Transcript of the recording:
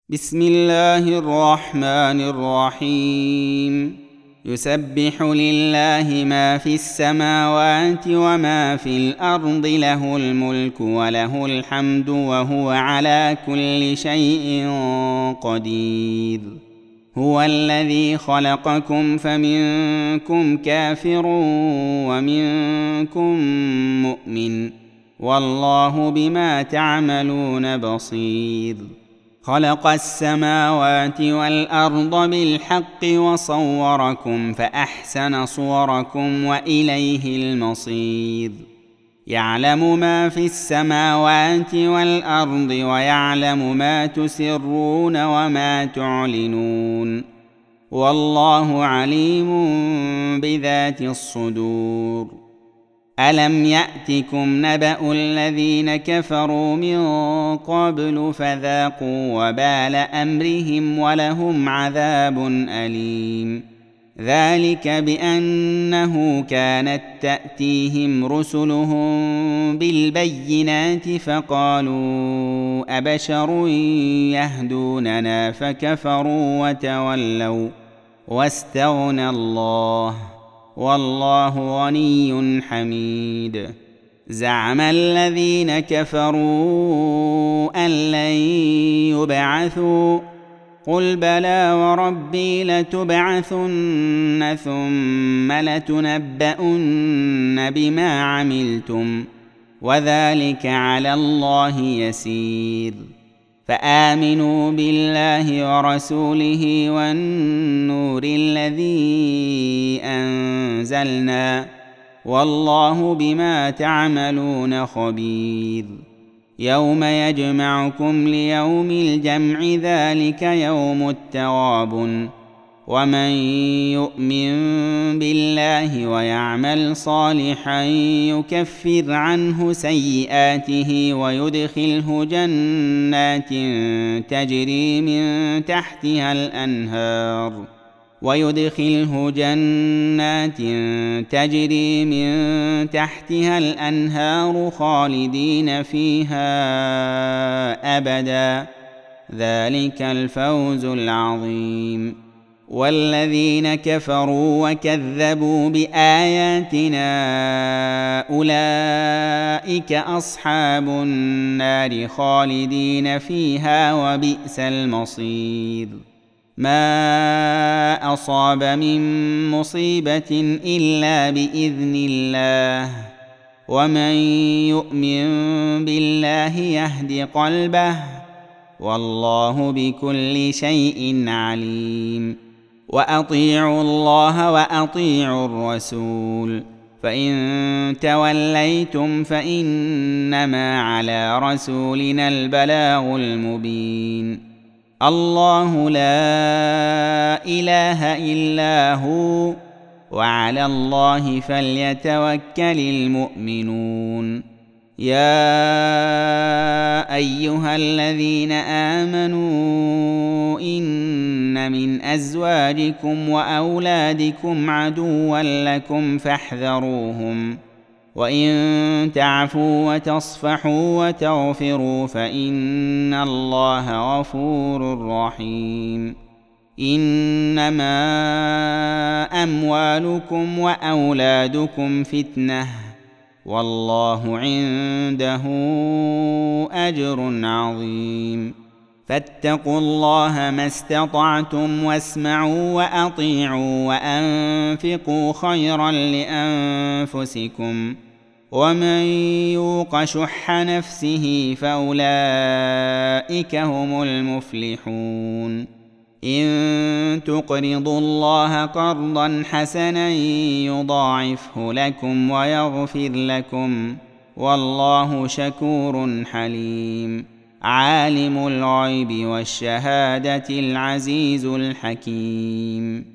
بسم الله الرحمن الرحيم. يسبح لله ما في السماوات وما في الأرض، له الملك وله الحمد وهو على كل شيء قدير. هو الذي خلقكم فمنكم كافر ومنكم مؤمن، والله بما تعملون بصير. خلق السماوات والأرض بالحق وصوركم فأحسن صوركم وإليه المصير. يعلم ما في السماوات والأرض ويعلم ما تسرون وما تعلنون، والله عليم بذات الصدور. ألم يأتكم نبأ الذين كفروا من قبل فذاقوا وبال أمرهم ولهم عذاب أليم. ذلك بأنه كانت تأتيهم رسلهم بالبينات فقالوا أبشر يهدوننا فكفروا وتولوا واستغنى الله، والله غني حميد. زعم الذين كفروا أن لن يبعثوا، قل بلى وربي لتبعثن ثم لتنبؤن بما عملتم، وذلك على الله يسير. فآمنوا بالله ورسوله والنور الذي أنزلنا، والله بما تعملون خبير. يوم يجمعكم ليوم الجمع، ذلك يوم التغابن. ومن يؤمن بالله ويعمل صالحا يكفر عنه سيئاته ويدخله جنات تجري من تحتها الأنهار خالدين فيها أبدا، ذلك الفوز العظيم. والذين كفروا وكذبوا بآياتنا أولئك أصحاب النار خالدين فيها، وبئس المصير. ما أصاب من مصيبة إلا بإذن الله، ومن يؤمن بالله يهد قلبه، والله بكل شيء عليم. وأطيعوا الله وأطيعوا الرسول، فإن توليتم فإنما على رسولنا البلاغ المبين. الله لا إله إلا هو، وعلى الله فليتوكل المؤمنون. يا أيها الذين آمنوا إن من أزواجكم وأولادكم عدوا لكم فاحذروهم، وإن تعفوا وتصفحوا وتغفروا فإن الله غفور رحيم. إنما أموالكم وأولادكم فتنة، والله عنده أجر عظيم. فاتقوا الله ما استطعتم واسمعوا وأطيعوا وأنفقوا خيرا لأنفسكم، ومن يوق شح نفسه فأولئك هم المفلحون. إن تقرضوا الله قرضا حسنا يضاعفه لكم ويغفر لكم، والله شكور حليم. عالم الغيب والشهادة العزيز الحكيم.